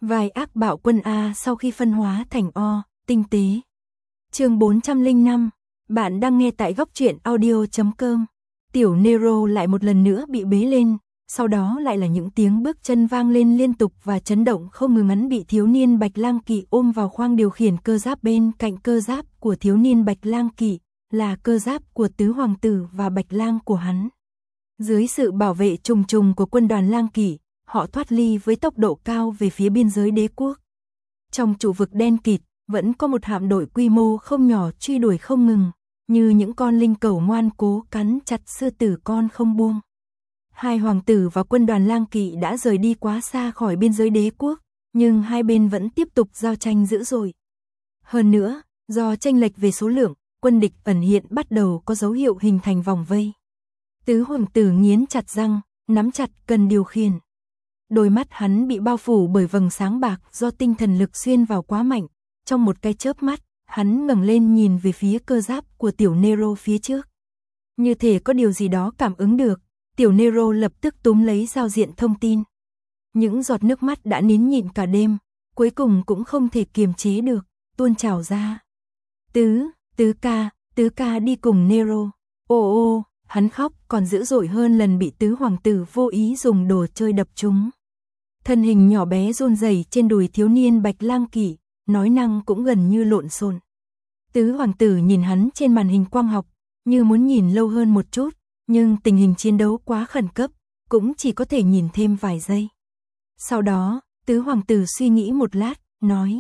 Vài ác bạo quân A sau khi phân hóa thành O, tinh tế. Chương 405, bạn đang nghe tại góc truyện audio.com. Tiểu Nero lại một lần nữa bị bế lên, sau đó lại là những tiếng bước chân vang lên liên tục và chấn động không ngừng. Hắn bị thiếu niên Bạch Lang Kỵ ôm vào khoang điều khiển cơ giáp. Bên cạnh cơ giáp của thiếu niên Bạch Lang Kỵ là cơ giáp của tứ hoàng tử và Bạch Lang của hắn. Dưới sự bảo vệ trùng trùng của quân đoàn Lang Kỵ, họ thoát ly với tốc độ cao về phía biên giới đế quốc. Trong trụ vực đen kịt, vẫn có một hạm đội quy mô không nhỏ truy đuổi không ngừng, như những con linh cẩu ngoan cố cắn chặt sư tử con không buông. Hai hoàng tử và quân đoàn Lang Kỵ đã rời đi quá xa khỏi biên giới đế quốc, nhưng hai bên vẫn tiếp tục giao tranh dữ dội. Hơn nữa, do chênh lệch về số lượng, quân địch ẩn hiện bắt đầu có dấu hiệu hình thành vòng vây. Tứ hoàng tử nghiến chặt răng, nắm chặt cần điều khiển. Đôi mắt hắn bị bao phủ bởi vầng sáng bạc do tinh thần lực xuyên vào quá mạnh. Trong một cái chớp mắt, hắn ngẩng lên nhìn về phía cơ giáp của tiểu Nero phía trước. Như thể có điều gì đó cảm ứng được, tiểu Nero lập tức túm lấy giao diện thông tin. Những giọt nước mắt đã nín nhịn cả đêm, cuối cùng cũng không thể kiềm chế được, tuôn trào ra. Tứ ca đi cùng Nero. Ô, hắn khóc còn dữ dội hơn lần bị tứ hoàng tử vô ý dùng đồ chơi đập trúng. Thân hình nhỏ bé run rẩy trên đùi thiếu niên Bạch Lang Kỵ, nói năng cũng gần như lộn xộn. Tứ hoàng tử nhìn hắn trên màn hình quang học, như muốn nhìn lâu hơn một chút, nhưng tình hình chiến đấu quá khẩn cấp, cũng chỉ có thể nhìn thêm vài giây. Sau đó, tứ hoàng tử suy nghĩ một lát, nói: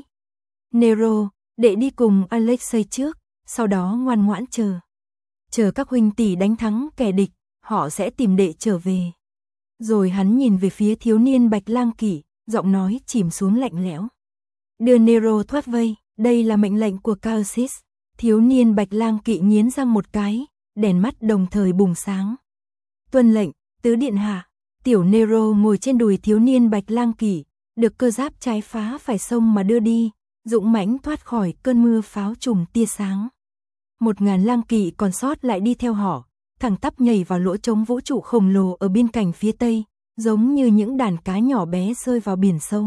Nero, đệ đi cùng Alexei trước, sau đó ngoan ngoãn chờ. Chờ các huynh tỷ đánh thắng kẻ địch, họ sẽ tìm đệ trở về. Rồi hắn nhìn về phía thiếu niên Bạch Lang Kỵ, giọng nói chìm xuống lạnh lẽo. Đưa Nero thoát vây, đây là mệnh lệnh của Caersis. Thiếu niên Bạch Lang Kỵ nghiến răng một cái, đèn mắt đồng thời bùng sáng. Tuân lệnh, tứ điện hạ. Tiểu Nero ngồi trên đùi thiếu niên Bạch Lang Kỵ, được cơ giáp trái phá phải sông mà đưa đi, dũng mãnh thoát khỏi cơn mưa pháo trùm tia sáng. 1000 lang kỵ còn sót lại đi theo họ, thẳng tắp nhảy vào lỗ trống vũ trụ khổng lồ ở biên cảnh phía tây, giống như những đàn cá nhỏ bé rơi vào biển sâu.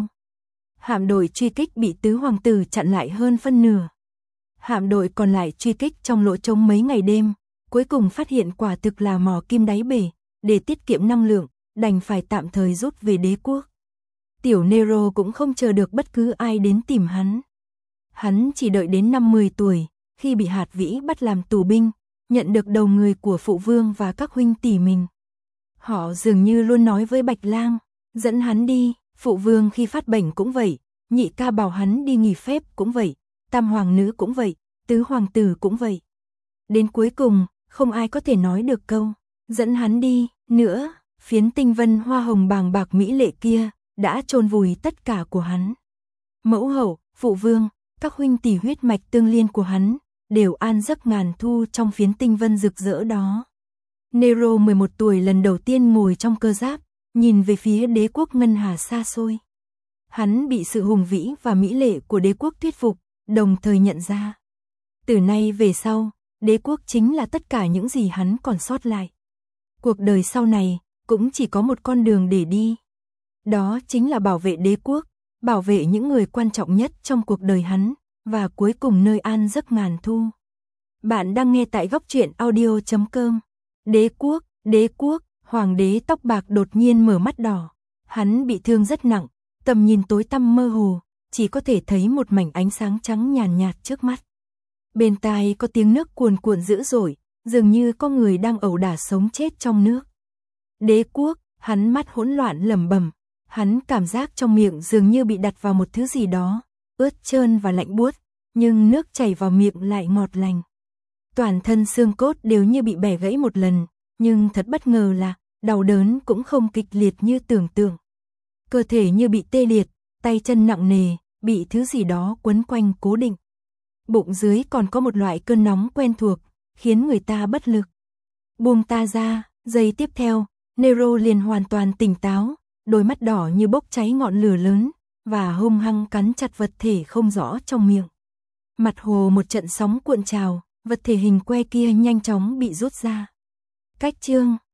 Hạm đội truy kích bị tứ hoàng tử chặn lại hơn phân nửa. Hạm đội còn lại truy kích trong lỗ trống mấy ngày đêm, cuối cùng phát hiện quả thực là mỏ kim đáy bể, để tiết kiệm năng lượng, đành phải tạm thời rút về đế quốc. Tiểu Nero cũng không chờ được bất cứ ai đến tìm hắn. Hắn chỉ đợi đến năm 10 tuổi, khi bị Hạt Vĩ bắt làm tù binh, nhận được đầu người của phụ vương và các huynh tỷ mình. Họ dường như luôn nói với Bạch Lang, dẫn hắn đi. Phụ vương khi phát bệnh cũng vậy, nhị ca bảo hắn đi nghỉ phép cũng vậy, tam hoàng nữ cũng vậy, tứ hoàng tử cũng vậy. Đến cuối cùng, không ai có thể nói được câu dẫn hắn đi nữa. Phiến tinh vân hoa hồng bàng bạc mỹ lệ kia đã chôn vùi tất cả của hắn. Mẫu hậu, phụ vương, các huynh tỷ huyết mạch tương liên của hắn đều an giấc ngàn thu trong phiến tinh vân rực rỡ đó. Nero 11 tuổi lần đầu tiên ngồi trong cơ giáp, nhìn về phía đế quốc ngân hà xa xôi. Hắn bị sự hùng vĩ và mỹ lệ của đế quốc thuyết phục, đồng thời nhận ra. Từ nay về sau, đế quốc chính là tất cả những gì hắn còn sót lại. Cuộc đời sau này, cũng chỉ có một con đường để đi. Đó chính là bảo vệ đế quốc, bảo vệ những người quan trọng nhất trong cuộc đời hắn, và cuối cùng nơi an giấc ngàn thu. Bạn đang nghe tại góc truyện audio.com. Đế quốc, hoàng đế tóc bạc đột nhiên mở mắt đỏ. Hắn bị thương rất nặng, tầm nhìn tối tăm mơ hồ, chỉ có thể thấy một mảnh ánh sáng trắng nhàn nhạt trước mắt. Bên tai có tiếng nước cuồn cuộn dữ dội, dường như có người đang ẩu đả sống chết trong nước. Đế quốc, hắn mắt hỗn loạn lẩm bẩm, hắn cảm giác trong miệng dường như bị đặt vào một thứ gì đó, ướt trơn và lạnh buốt, nhưng nước chảy vào miệng lại ngọt lành. Toàn thân xương cốt đều như bị bẻ gãy một lần, nhưng thật bất ngờ là đau đớn cũng không kịch liệt như tưởng tượng. Cơ thể như bị tê liệt, tay chân nặng nề, bị thứ gì đó quấn quanh cố định. Bụng dưới còn có một loại cơn nóng quen thuộc, khiến người ta bất lực. Buông ta ra, giây tiếp theo, Nero liền hoàn toàn tỉnh táo, đôi mắt đỏ như bốc cháy ngọn lửa lớn, và hung hăng cắn chặt vật thể không rõ trong miệng. Mặt hồ một trận sóng cuộn trào, vật thể hình que kia nhanh chóng bị rút ra. Cách chương